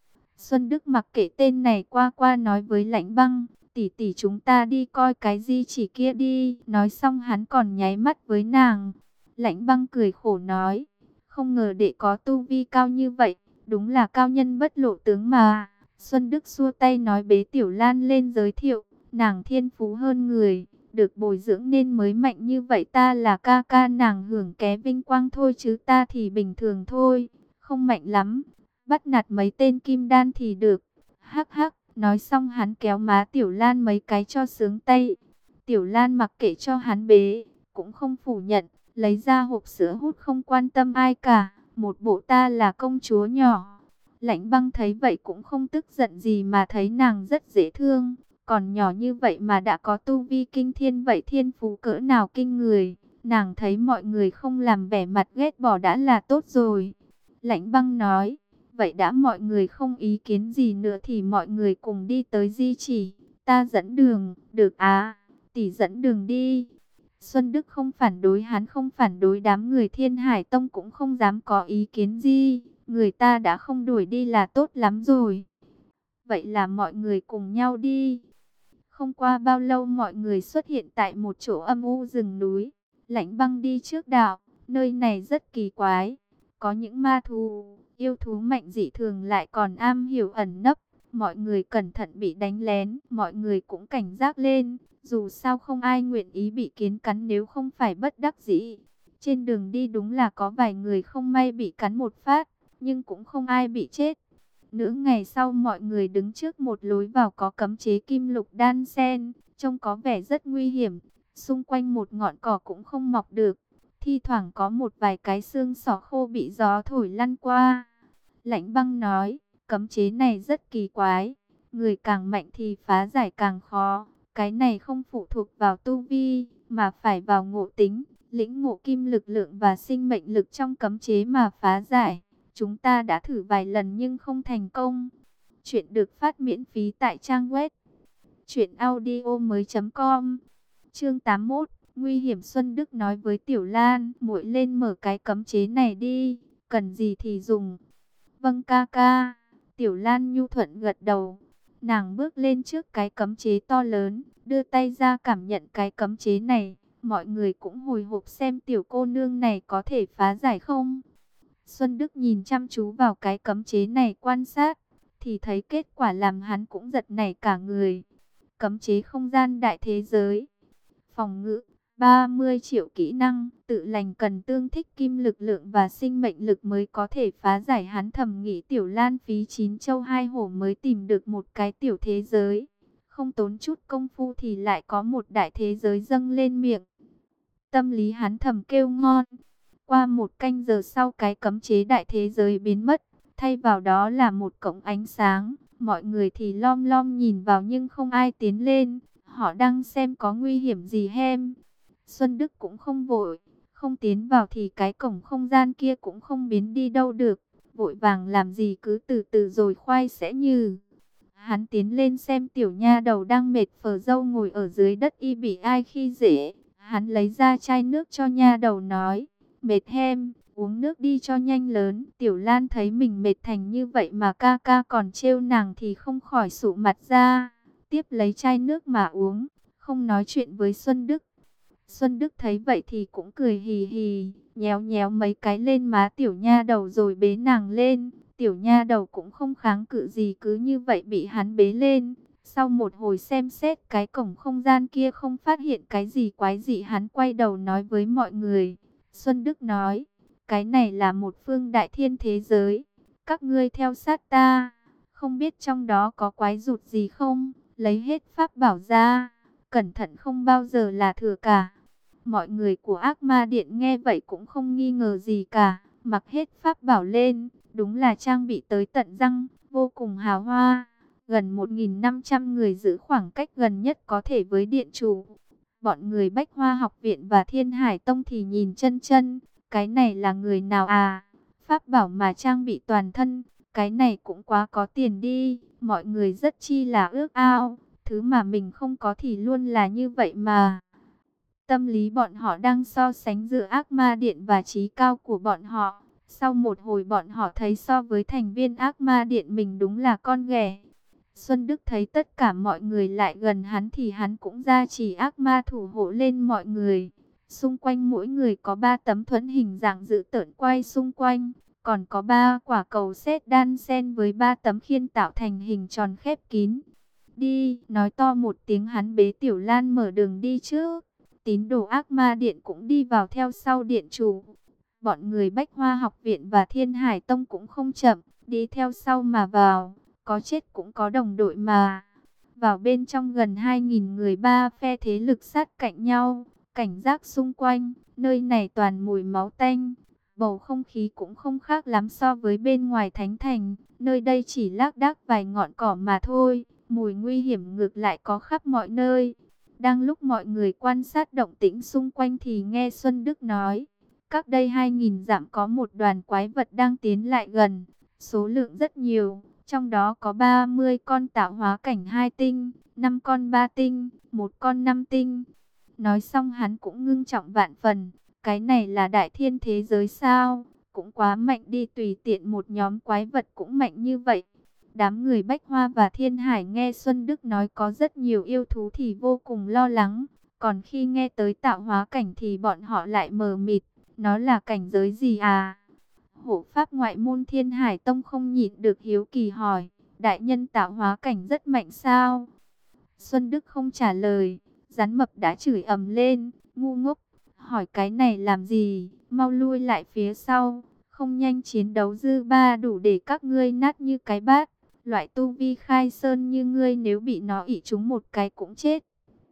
Xuân Đức mặc kệ tên này qua qua nói với Lãnh Băng, tỷ tỷ chúng ta đi coi cái di chỉ kia đi. Nói xong hắn còn nháy mắt với nàng. Lãnh Băng cười khổ nói, không ngờ đệ có tu vi cao như vậy, đúng là cao nhân bất lộ tướng mà. Xuân Đức xua tay nói bế Tiểu Lan lên giới thiệu, nàng thiên phú hơn người, được bồi dưỡng nên mới mạnh như vậy. Ta là ca ca nàng hưởng ké vinh quang thôi, chứ ta thì bình thường thôi, không mạnh lắm. Bắt nạt mấy tên kim đan thì được. Hắc hắc, nói xong hắn kéo má Tiểu Lan mấy cái cho sướng tay. Tiểu Lan mặc kệ cho hắn bế, cũng không phủ nhận, lấy ra hộp sữa hút không quan tâm ai cả. Một bộ ta là công chúa nhỏ. Lãnh Băng thấy vậy cũng không tức giận gì, mà thấy nàng rất dễ thương. Còn nhỏ như vậy mà đã có tu vi kinh thiên, vậy thiên phú cỡ nào kinh người. Nàng thấy mọi người không làm vẻ mặt ghét bỏ đã là tốt rồi. Lãnh Băng nói, vậy đã mọi người không ý kiến gì nữa thì mọi người cùng đi tới di chỉ. Ta dẫn đường, được à, tỷ dẫn đường đi. Xuân Đức không phản đối, hắn không phản đối, đám người Thiên Hải Tông cũng không dám có ý kiến gì. Người ta đã không đuổi đi là tốt lắm rồi. Vậy là mọi người cùng nhau đi. Không qua bao lâu mọi người xuất hiện tại một chỗ âm u rừng núi. Lãnh Băng đi trước đạo, nơi này rất kỳ quái. Có những ma thú, yêu thú mạnh dị thường lại còn am hiểu ẩn nấp. Mọi người cẩn thận bị đánh lén, mọi người cũng cảnh giác lên. Dù sao không ai nguyện ý bị kiến cắn nếu không phải bất đắc dĩ. Trên đường đi đúng là có vài người không may bị cắn một phát, nhưng cũng không ai bị chết. Nửa ngày sau mọi người đứng trước một lối vào có cấm chế kim lục đan sen, trông có vẻ rất nguy hiểm. Xung quanh một ngọn cỏ cũng không mọc được, thi thoảng có một vài cái xương sọ khô bị gió thổi lăn qua. Lãnh Băng nói, cấm chế này rất kỳ quái, người càng mạnh thì phá giải càng khó. Cái này không phụ thuộc vào tu vi, mà phải vào ngộ tính, lĩnh ngộ kim lực lượng và sinh mệnh lực trong cấm chế mà phá giải. Chúng ta đã thử vài lần nhưng không thành công. Chuyện được phát miễn phí tại trang web truyện audio mới chấm com. Chương tám mươi mốt, nguy hiểm. Xuân Đức nói với Tiểu Lan, muội lên mở cái cấm chế này đi, cần gì thì dùng. Vâng ca ca. Tiểu Lan nhu thuận gật đầu. Nàng bước lên trước cái cấm chế to lớn, đưa tay ra cảm nhận cái cấm chế này. Mọi người cũng hồi hộp xem tiểu cô nương này có thể phá giải không. Xuân Đức nhìn chăm chú vào cái cấm chế này quan sát, thì thấy kết quả làm hắn cũng giật nảy cả người. Cấm chế không gian đại thế giới. Phòng ngự, ba mươi triệu kỹ năng, tự lành cần tương thích kim lực lượng và sinh mệnh lực mới có thể phá giải. Hắn thầm nghĩ Tiểu Lan phí chín châu hai hổ mới tìm được một cái tiểu thế giới. Không tốn chút công phu thì lại có một đại thế giới dâng lên miệng. Tâm lý hắn thầm kêu ngon. Qua một canh giờ sau cái cấm chế đại thế giới biến mất, thay vào đó là một cổng ánh sáng. Mọi người thì lom lom nhìn vào nhưng không ai tiến lên, họ đang xem có nguy hiểm gì hem. Xuân Đức cũng không vội, không tiến vào thì cái cổng không gian kia cũng không biến đi đâu được. Vội vàng làm gì, cứ từ từ rồi khoai sẽ như. Hắn tiến lên xem tiểu nha đầu đang mệt phờ dâu ngồi ở dưới đất y bị ai khi dễ. Hắn lấy ra chai nước cho nha đầu nói, mệt hem, uống nước đi cho nhanh lớn. Tiểu Lan thấy mình mệt thành như vậy mà ca ca còn trêu nàng thì không khỏi sụ mặt ra. Tiếp lấy chai nước mà uống, không nói chuyện với Xuân Đức. Xuân Đức thấy vậy thì cũng cười hì hì, nhéo nhéo mấy cái lên má tiểu nha đầu rồi bế nàng lên. Tiểu nha đầu cũng không kháng cự gì, cứ như vậy bị hắn bế lên. Sau một hồi xem xét cái cổng không gian kia không phát hiện cái gì quái dị, hắn quay đầu nói với mọi người. Xuân Đức nói, cái này là một phương đại thiên thế giới, các ngươi theo sát ta, không biết trong đó có quái rụt gì không, lấy hết pháp bảo ra, cẩn thận không bao giờ là thừa cả. Mọi người của Ác Ma Điện nghe vậy cũng không nghi ngờ gì cả, mặc hết pháp bảo lên, đúng là trang bị tới tận răng, vô cùng hào hoa. Gần một nghìn năm trăm người giữ khoảng cách gần nhất có thể với điện chủ. Bọn người Bách Hoa học viện và Thiên Hải Tông thì nhìn chân chân, cái này là người nào à? Pháp bảo mà trang bị toàn thân, cái này cũng quá có tiền đi. Mọi người rất chi là ước ao, thứ mà mình không có thì luôn là như vậy mà. Tâm lý bọn họ đang so sánh giữa Ác Ma Điện và trí cao của bọn họ. Sau một hồi bọn họ thấy so với thành viên Ác Ma Điện mình đúng là con ghẻ. Xuân Đức thấy tất cả mọi người lại gần hắn thì hắn cũng ra chỉ ác ma thủ hộ lên mọi người. Xung quanh mỗi người có ba tấm thuẫn hình dạng dữ tợn quay xung quanh. Còn có ba quả cầu sét đan xen với ba tấm khiên tạo thành hình tròn khép kín. Đi, nói to một tiếng, hắn bế Tiểu Lan mở đường đi trước. Tín đồ Ác Ma Điện cũng đi vào theo sau điện chủ. Bọn người Bách Hoa học viện và Thiên Hải Tông cũng không chậm, đi theo sau mà vào. Có chết cũng có đồng đội mà. Vào bên trong gần hai nghìn người, ba phe thế lực sát cạnh nhau, cảnh giác xung quanh, nơi này toàn mùi máu tanh. Bầu không khí cũng không khác lắm so với bên ngoài thánh thành, nơi đây chỉ lác đác vài ngọn cỏ mà thôi, mùi nguy hiểm ngược lại có khắp mọi nơi. Đang lúc mọi người quan sát động tĩnh xung quanh thì nghe Xuân Đức nói, cách đây hai nghìn dặm có một đoàn quái vật đang tiến lại gần, số lượng rất nhiều. Trong đó có ba mươi con tạo hóa cảnh hai tinh, năm con ba tinh, một con năm tinh. Nói xong hắn cũng ngưng trọng vạn phần. Cái này là đại thiên thế giới sao? Cũng quá mạnh đi, tùy tiện một nhóm quái vật cũng mạnh như vậy. Đám người Bách Hoa và Thiên Hải nghe Xuân Đức nói có rất nhiều yêu thú thì vô cùng lo lắng. Còn khi nghe tới tạo hóa cảnh thì bọn họ lại mờ mịt. Nó là cảnh giới gì à? Hộ pháp ngoại môn Thiên Hải Tông không nhịn được hiếu kỳ hỏi, đại nhân tạo hóa cảnh rất mạnh sao? Xuân Đức không trả lời, rắn mập đã chửi ầm lên, ngu ngốc, hỏi cái này làm gì, mau lui lại phía sau, không nhanh chiến đấu dư ba đủ để các ngươi nát như cái bát. Loại tu vi khai sơn như ngươi nếu bị nó ỷ trúng một cái cũng chết.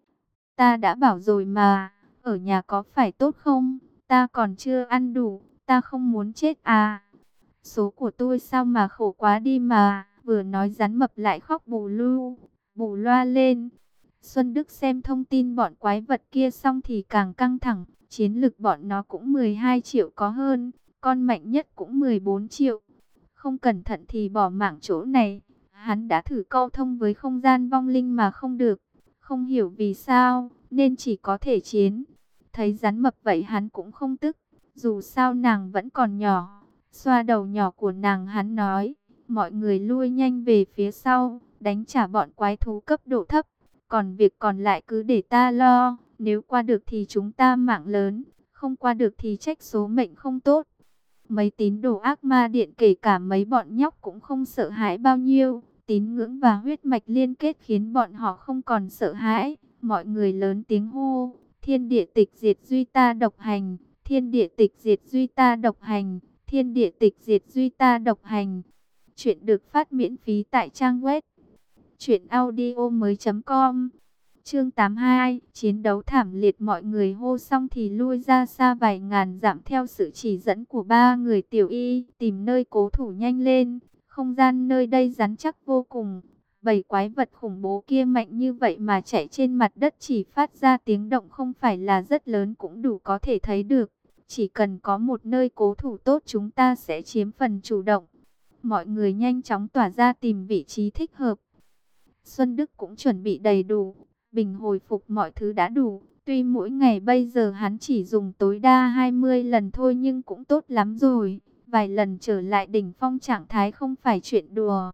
Ta đã bảo rồi mà, ở nhà có phải tốt không, ta còn chưa ăn đủ. Ta không muốn chết à. Số của tôi sao mà khổ quá đi mà. Vừa nói rắn mập lại khóc bù lu, bù loa lên. Xuân Đức xem thông tin bọn quái vật kia xong thì càng căng thẳng. Chiến lực bọn nó cũng mười hai triệu có hơn. Con mạnh nhất cũng mười bốn triệu. Không cẩn thận thì bỏ mạng chỗ này. Hắn đã thử câu thông với không gian vong linh mà không được. Không hiểu vì sao nên chỉ có thể chiến. Thấy rắn mập vậy hắn cũng không tức. Dù sao nàng vẫn còn nhỏ. Xoa đầu nhỏ của nàng hắn nói, mọi người lui nhanh về phía sau, đánh trả bọn quái thú cấp độ thấp. Còn việc còn lại cứ để ta lo, nếu qua được thì chúng ta mạng lớn, không qua được thì trách số mệnh không tốt. Mấy tín đồ Ác Ma Điện kể cả mấy bọn nhóc cũng không sợ hãi bao nhiêu. Tín ngưỡng và huyết mạch liên kết khiến bọn họ không còn sợ hãi. Mọi người lớn tiếng hô, thiên địa tịch diệt duy ta độc hành. Thiên địa tịch diệt duy ta độc hành, thiên địa tịch diệt duy ta độc hành. Chuyện được phát miễn phí tại trang web truyện audio mới chấm com. Chương tám mươi hai, chiến đấu thảm liệt. Mọi người hô xong thì lui ra xa vài ngàn dặm theo sự chỉ dẫn của ba người Tiểu Y, tìm nơi cố thủ nhanh lên. Không gian nơi đây rắn chắc vô cùng. Bầy quái vật khủng bố kia mạnh như vậy mà chạy trên mặt đất chỉ phát ra tiếng động không phải là rất lớn cũng đủ có thể thấy được. Chỉ cần có một nơi cố thủ tốt chúng ta sẽ chiếm phần chủ động. Mọi người nhanh chóng tỏa ra tìm vị trí thích hợp. Xuân Đức cũng chuẩn bị đầy đủ. Bình hồi phục mọi thứ đã đủ. Tuy mỗi ngày bây giờ hắn chỉ dùng tối đa hai mươi lần thôi nhưng cũng tốt lắm rồi. Vài lần trở lại đỉnh phong trạng thái không phải chuyện đùa.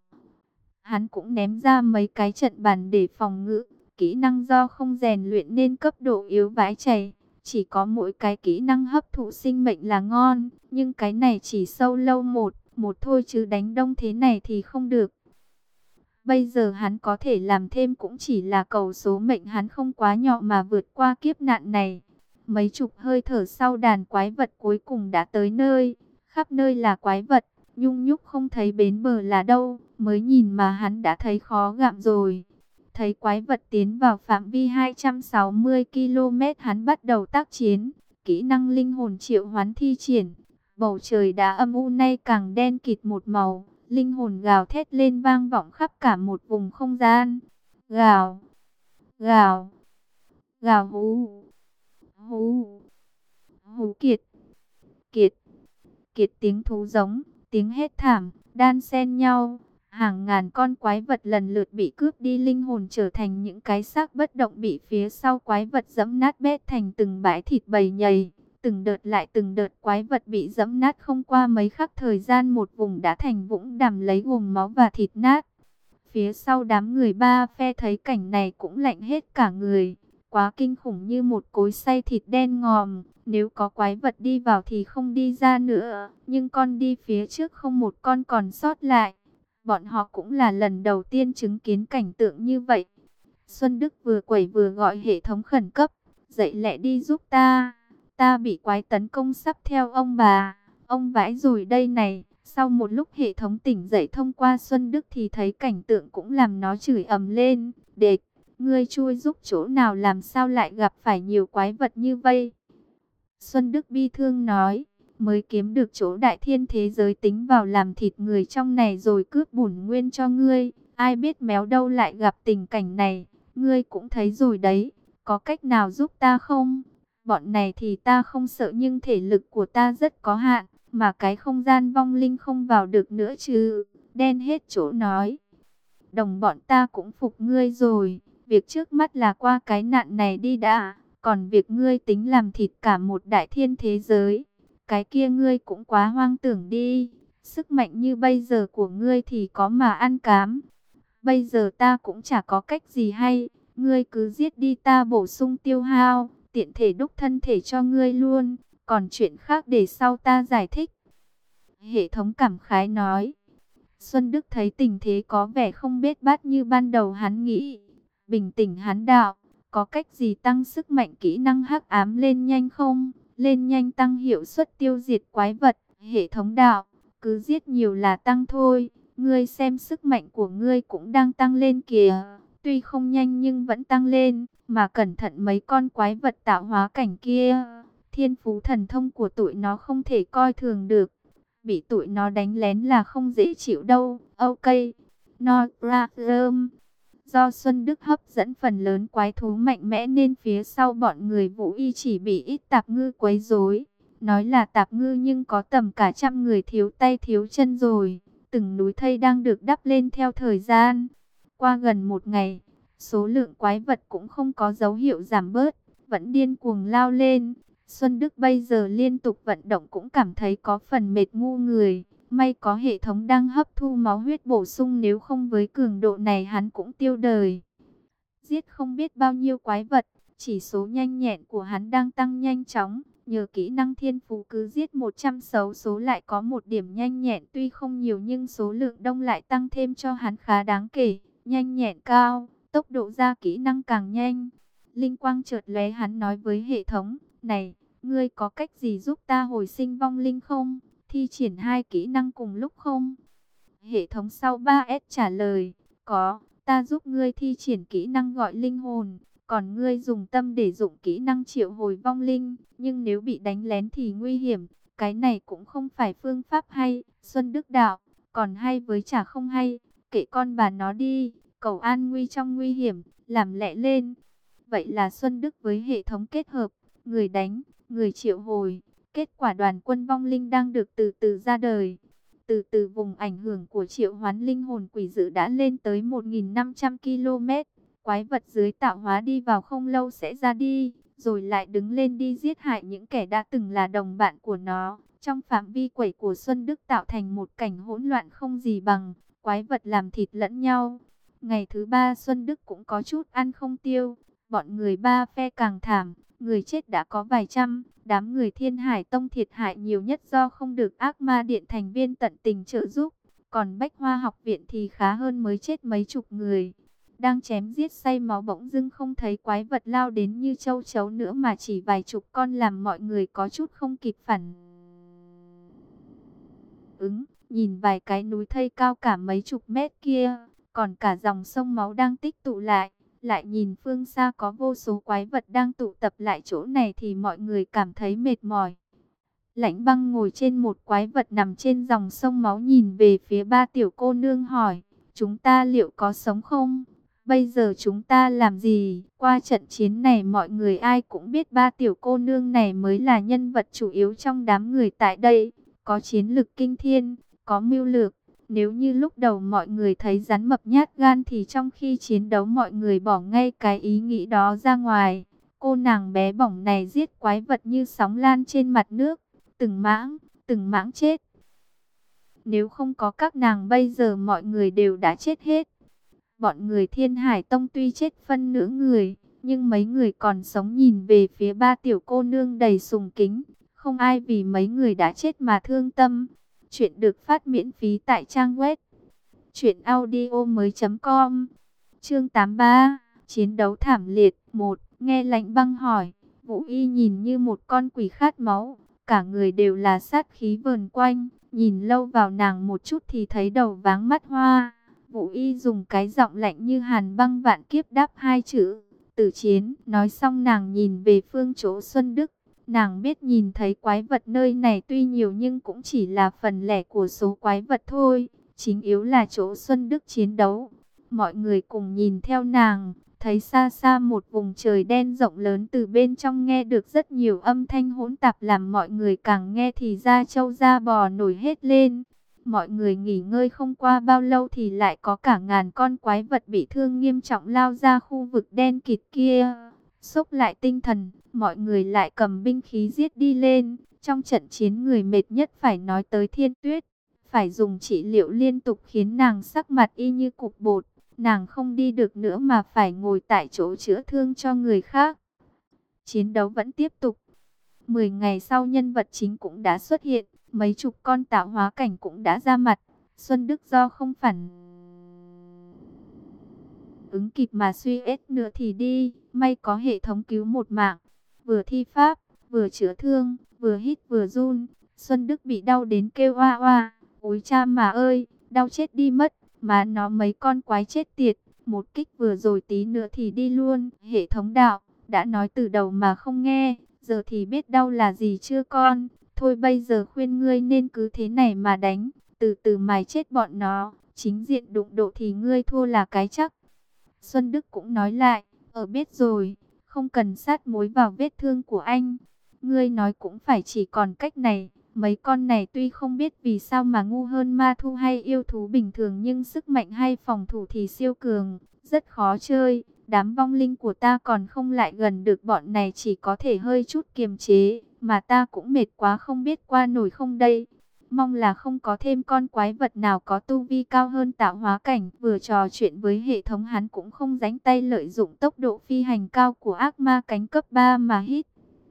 Hắn cũng ném ra mấy cái trận bàn để phòng ngự. Kỹ năng do không rèn luyện nên cấp độ yếu vãi chảy. Chỉ có mỗi cái kỹ năng hấp thụ sinh mệnh là ngon. Nhưng cái này chỉ sâu lâu một. Một thôi chứ đánh đông thế này thì không được. Bây giờ hắn có thể làm thêm cũng chỉ là cầu số mệnh hắn không quá nhỏ mà vượt qua kiếp nạn này. Mấy chục hơi thở sau đàn quái vật cuối cùng đã tới nơi. Khắp nơi là quái vật, nhung nhúc không thấy bến bờ là đâu. Mới nhìn mà hắn đã thấy khó gặm rồi. Thấy quái vật tiến vào phạm vi hai trăm sáu mươi ki lô mét hắn bắt đầu tác chiến. Kỹ năng linh hồn triệu hoán thi triển. Bầu trời đã âm u nay càng đen kịt một màu. Linh hồn gào thét lên vang vọng khắp cả một vùng không gian. Gào, gào, gào hú, hú, hú kiệt, kiệt, kiệt tiếng thú giống, tiếng hét thảm, đan xen nhau. Hàng ngàn con quái vật lần lượt bị cướp đi linh hồn trở thành những cái xác bất động bị phía sau quái vật giẫm nát bét thành từng bãi thịt bầy nhầy. Từng đợt lại từng đợt quái vật bị giẫm nát không qua mấy khắc thời gian một vùng đã thành vũng đầm lấy gồm máu và thịt nát. Phía sau đám người ba phe thấy cảnh này cũng lạnh hết cả người. Quá kinh khủng như một cối xay thịt đen ngòm. Nếu có quái vật đi vào thì không đi ra nữa. Nhưng con đi phía trước không một con còn sót lại. Bọn họ cũng là lần đầu tiên chứng kiến cảnh tượng như vậy. Xuân Đức vừa quẩy vừa gọi hệ thống khẩn cấp. Dậy lẹ đi giúp ta. Ta bị quái tấn công sắp theo ông bà. Ông vãi rồi đây này. Sau một lúc hệ thống tỉnh dậy thông qua Xuân Đức thì thấy cảnh tượng cũng làm nó chửi ầm lên. Đệt, ngươi chui giúp chỗ nào làm sao lại gặp phải nhiều quái vật như vây. Xuân Đức bi thương nói. Mới kiếm được chỗ đại thiên thế giới tính vào làm thịt người trong này rồi cướp bổn nguyên cho ngươi. Ai biết méo đâu lại gặp tình cảnh này. Ngươi cũng thấy rồi đấy. Có cách nào giúp ta không? Bọn này thì ta không sợ nhưng thể lực của ta rất có hạn. Mà cái không gian vong linh không vào được nữa chứ. Đen hết chỗ nói. Đồng bọn ta cũng phục ngươi rồi. Việc trước mắt là qua cái nạn này đi đã. Còn việc ngươi tính làm thịt cả một đại thiên thế giới. Cái kia ngươi cũng quá hoang tưởng đi. Sức mạnh như bây giờ của ngươi thì có mà ăn cám. Bây giờ ta cũng chả có cách gì hay. Ngươi cứ giết đi ta bổ sung tiêu hao. Tiện thể đúc thân thể cho ngươi luôn. Còn chuyện khác để sau ta giải thích. Hệ thống cảm khái nói. Xuân Đức thấy tình thế có vẻ không bết bát như ban đầu hắn nghĩ. Bình tĩnh hắn đạo. Có cách gì tăng sức mạnh kỹ năng hắc ám lên nhanh không? Lên nhanh tăng hiệu suất tiêu diệt quái vật. Hệ thống đạo. Cứ giết nhiều là tăng thôi. Ngươi xem sức mạnh của ngươi cũng đang tăng lên kìa. Tuy không nhanh nhưng vẫn tăng lên. Mà cẩn thận mấy con quái vật tạo hóa cảnh kia. Thiên phú thần thông của tụi nó không thể coi thường được. Bị tụi nó đánh lén là không dễ chịu đâu. Ok. No problem. Do Xuân Đức hấp dẫn phần lớn quái thú mạnh mẽ nên phía sau bọn người Vũ Y chỉ bị ít tạp ngư quấy rối. Nói là tạp ngư nhưng có tầm cả trăm người thiếu tay thiếu chân rồi. Từng núi thây đang được đắp lên theo thời gian. Qua gần một ngày, số lượng quái vật cũng không có dấu hiệu giảm bớt, vẫn điên cuồng lao lên. Xuân Đức bây giờ liên tục vận động cũng cảm thấy có phần mệt ngu người. May có hệ thống đang hấp thu máu huyết bổ sung, nếu không với cường độ này hắn cũng tiêu đời. Giết không biết bao nhiêu quái vật, chỉ số nhanh nhẹn của hắn đang tăng nhanh chóng. Nhờ kỹ năng thiên phú cứ giết một trăm xấu số lại có một điểm nhanh nhẹn, tuy không nhiều nhưng số lượng đông lại tăng thêm cho hắn khá đáng kể. Nhanh nhẹn cao, tốc độ ra kỹ năng càng nhanh. Linh quang chợt lóe, hắn nói với hệ thống, này, ngươi có cách gì giúp ta hồi sinh vong linh không? Thi triển hai kỹ năng cùng lúc không? Hệ thống sau ba S trả lời, có, ta giúp ngươi thi triển kỹ năng gọi linh hồn, còn ngươi dùng tâm để dụng kỹ năng triệu hồi vong linh, nhưng nếu bị đánh lén thì nguy hiểm, cái này cũng không phải phương pháp hay. Xuân Đức đạo, còn hay với chả không hay, kệ con bà nó đi, cầu an nguy trong nguy hiểm, làm lẹ lên. Vậy là Xuân Đức với hệ thống kết hợp, người đánh, người triệu hồi. Kết quả đoàn quân vong linh đang được từ từ ra đời. Từ từ vùng ảnh hưởng của triệu hoán linh hồn quỷ dữ đã lên tới một nghìn năm trăm ki lô mét. Quái vật dưới tạo hóa đi vào không lâu sẽ ra đi, rồi lại đứng lên đi giết hại những kẻ đã từng là đồng bạn của nó. Trong phạm vi quẩy của Xuân Đức tạo thành một cảnh hỗn loạn không gì bằng, quái vật làm thịt lẫn nhau. Ngày thứ ba Xuân Đức cũng có chút ăn không tiêu, bọn người ba phe càng thảm. Người chết đã có vài trăm, đám người Thiên Hải Tông thiệt hại nhiều nhất do không được ác ma điện thành viên tận tình trợ giúp. Còn Bách Hoa học viện thì khá hơn, mới chết mấy chục người. Đang chém giết say máu bỗng dưng không thấy quái vật lao đến như châu chấu nữa, mà chỉ vài chục con, làm mọi người có chút không kịp phản ứng. Nhìn vài cái núi thây cao cả mấy chục mét kia, còn cả dòng sông máu đang tích tụ lại, lại nhìn phương xa có vô số quái vật đang tụ tập lại chỗ này thì mọi người cảm thấy mệt mỏi. Lãnh Băng ngồi trên một quái vật nằm trên dòng sông máu, nhìn về phía ba tiểu cô nương hỏi, chúng ta liệu có sống không? Bây giờ chúng ta làm gì? Qua trận chiến này mọi người ai cũng biết ba tiểu cô nương này mới là nhân vật chủ yếu trong đám người tại đây. Có chiến lực kinh thiên, có mưu lược. Nếu như lúc đầu mọi người thấy rắn mập nhát gan thì trong khi chiến đấu mọi người bỏ ngay cái ý nghĩ đó ra ngoài. Cô nàng bé bỏng này giết quái vật như sóng lan trên mặt nước. Từng mãng, từng mãng chết. Nếu không có các nàng bây giờ mọi người đều đã chết hết. Bọn người Thiên Hải Tông tuy chết phân nửa người, nhưng mấy người còn sống nhìn về phía ba tiểu cô nương đầy sùng kính. Không ai vì mấy người đã chết mà thương tâm. Chuyện được phát miễn phí tại trang web truyện audio mới chấm com. Chương tám mươi ba, chiến đấu thảm liệt. Một, nghe Lãnh Băng hỏi, Vũ Y nhìn như một con quỷ khát máu, cả người đều là sát khí vờn quanh, nhìn lâu vào nàng một chút thì thấy đầu váng mắt hoa. Vũ Y dùng cái giọng lạnh như hàn băng vạn kiếp đáp hai chữ, tử chiến. Nói xong nàng nhìn về phương chỗ Xuân Đức. Nàng biết nhìn thấy quái vật nơi này tuy nhiều nhưng cũng chỉ là phần lẻ của số quái vật thôi. Chính yếu là chỗ Xuân Đức chiến đấu. Mọi người cùng nhìn theo nàng, thấy xa xa một vùng trời đen rộng lớn, từ bên trong nghe được rất nhiều âm thanh hỗn tạp, làm mọi người càng nghe thì da trâu da bò nổi hết lên. Mọi người nghỉ ngơi không qua bao lâu thì lại có cả ngàn con quái vật bị thương nghiêm trọng lao ra khu vực đen kịt kia. Xốc lại tinh thần, mọi người lại cầm binh khí giết đi lên. Trong trận chiến người mệt nhất phải nói tới Thiên Tuyết. Phải dùng trị liệu liên tục khiến nàng sắc mặt y như cục bột. Nàng không đi được nữa mà phải ngồi tại chỗ chữa thương cho người khác. Chiến đấu vẫn tiếp tục. Mười ngày sau nhân vật chính cũng đã xuất hiện. Mấy chục con tạo hóa cảnh cũng đã ra mặt. Xuân Đức do không phản ứng kịp mà suy ết nữa thì đi. May có hệ thống cứu một mạng. Vừa thi pháp, vừa chữa thương, vừa hít vừa run. Xuân Đức bị đau đến kêu oa oa. Ôi cha mà ơi, đau chết đi mất. Mà nó mấy con quái chết tiệt. Một kích vừa rồi tí nữa thì đi luôn. Hệ thống đạo, đã nói từ đầu mà không nghe. Giờ thì biết đau là gì chưa con? Thôi bây giờ khuyên ngươi nên cứ thế này mà đánh. Từ từ mài chết bọn nó. Chính diện đụng độ thì ngươi thua là cái chắc. Xuân Đức cũng nói lại, ở biết rồi, không cần sát muối vào vết thương của anh. Ngươi nói cũng phải, chỉ còn cách này. Mấy con này tuy không biết vì sao mà ngu hơn ma thu hay yêu thú bình thường, nhưng sức mạnh hay phòng thủ thì siêu cường, rất khó chơi. Đám vong linh của ta còn không lại gần được bọn này, chỉ có thể hơi chút kiềm chế. Mà ta cũng mệt quá, không biết qua nổi không đây. Mong là không có thêm con quái vật nào có tu vi cao hơn tạo hóa cảnh. Vừa trò chuyện với hệ thống hắn cũng không rảnh tay lợi dụng tốc độ phi hành cao của ác ma cánh cấp ba mà hít.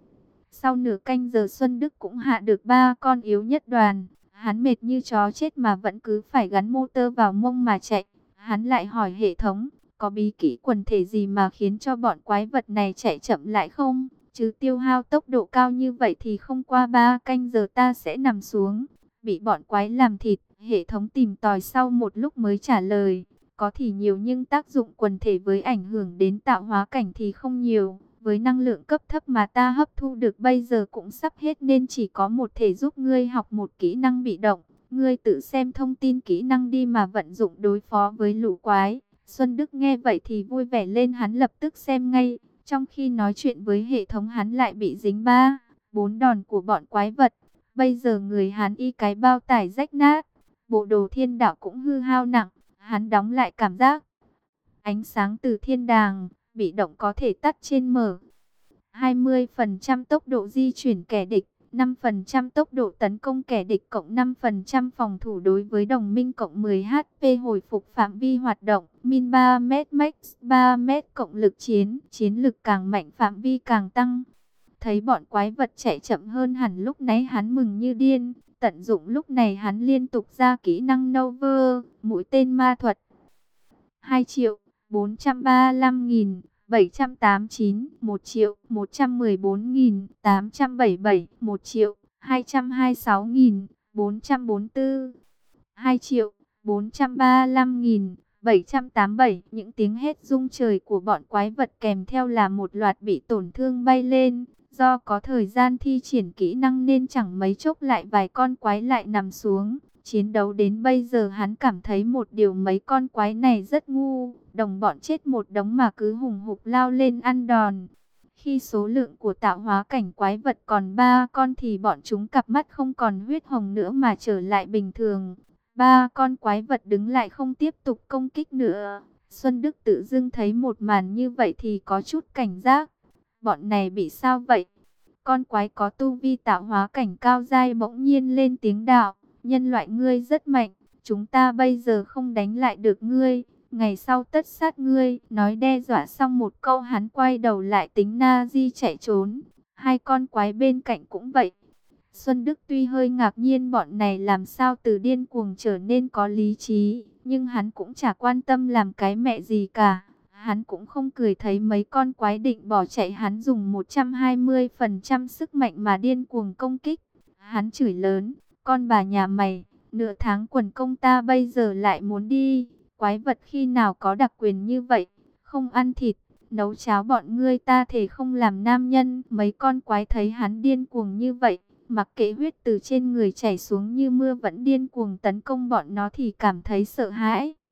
Sau nửa canh giờ Xuân Đức cũng hạ được ba con yếu nhất đoàn. Hắn mệt như chó chết mà vẫn cứ phải gắn motor vào mông mà chạy. Hắn lại hỏi hệ thống, có bí kỹ quần thể gì mà khiến cho bọn quái vật này chạy chậm lại không? Chứ tiêu hao tốc độ cao như vậy thì không qua ba canh giờ ta sẽ nằm xuống, bị bọn quái làm thịt. Hệ thống tìm tòi sau một lúc mới trả lời, có thì nhiều nhưng tác dụng quần thể với ảnh hưởng đến tạo hóa cảnh thì không nhiều. Với năng lượng cấp thấp mà ta hấp thu được bây giờ cũng sắp hết, nên chỉ có một thể giúp ngươi học một kỹ năng bị động. Ngươi tự xem thông tin kỹ năng đi mà vận dụng đối phó với lũ quái. Xuân Đức nghe vậy thì vui vẻ lên, hắn lập tức xem ngay. Trong khi nói chuyện với hệ thống hắn lại bị dính ba, bốn đòn của bọn quái vật. Bây giờ người hắn y cái bao tải rách nát, bộ đồ thiên đạo cũng hư hao nặng. Hắn đóng lại cảm giác ánh sáng từ thiên đàng, bị động có thể tắt trên mở. hai mươi phần trăm tốc độ di chuyển kẻ địch, năm phần trăm tốc độ tấn công kẻ địch, cộng năm phần trăm phòng thủ đối với đồng minh, cộng mười hát pê hồi phục phạm vi hoạt động, min ba mét, max ba mét, cộng lực chiến, chiến lực càng mạnh phạm vi càng tăng. Thấy bọn quái vật chạy chậm hơn hẳn lúc nãy, hắn mừng như điên, tận dụng lúc này hắn liên tục ra kỹ năng Nova, mũi tên ma thuật. hai triệu bốn trăm ba mươi lăm nghìn bảy trăm tám mươi chín, một triệu một trăm mười bốn nghìn tám trăm bảy mươi bảy, một triệu hai trăm hai mươi sáu nghìn bốn trăm bốn mươi tư, hai triệu bốn trăm ba mươi lăm nghìn bảy trăm tám mươi bảy. Những tiếng hét rung trời của bọn quái vật kèm theo là một loạt bị tổn thương bay lên. Do có thời gian thi triển kỹ năng nên chẳng mấy chốc lại vài con quái lại nằm xuống. Chiến đấu đến bây giờ hắn cảm thấy một điều mấy con quái này rất ngu. Đồng bọn chết một đống mà cứ hùng hục lao lên ăn đòn. Khi số lượng của tạo hóa cảnh quái vật còn ba con thì bọn chúng cặp mắt không còn huyết hồng nữa mà trở lại bình thường. Ba con quái vật đứng lại không tiếp tục công kích nữa. Xuân Đức tự dưng thấy một màn như vậy thì có chút cảnh giác. Bọn này bị sao vậy? Con quái có tu vi tạo hóa cảnh cao giai bỗng nhiên lên tiếng đạo. Nhân loại ngươi rất mạnh, chúng ta bây giờ không đánh lại được ngươi, ngày sau tất sát ngươi. Nói đe dọa xong một câu hắn quay đầu lại tính na di chạy trốn. Hai con quái bên cạnh cũng vậy. Xuân Đức tuy hơi ngạc nhiên bọn này làm sao từ điên cuồng trở nên có lý trí, nhưng hắn cũng chả quan tâm làm cái mẹ gì cả. Hắn cũng không cười thấy mấy con quái định bỏ chạy, hắn dùng một trăm hai mươi phần trăm sức mạnh mà điên cuồng công kích. Hắn chửi lớn, con bà nhà mày, nửa tháng quần công ta bây giờ lại muốn đi. Quái vật khi nào có đặc quyền như vậy, không ăn thịt, nấu cháo bọn ngươi ta thể không làm nam nhân. Mấy con quái thấy hắn điên cuồng như vậy, mặc kệ huyết từ trên người chảy xuống như mưa vẫn điên cuồng tấn công bọn nó thì cảm thấy sợ hãi.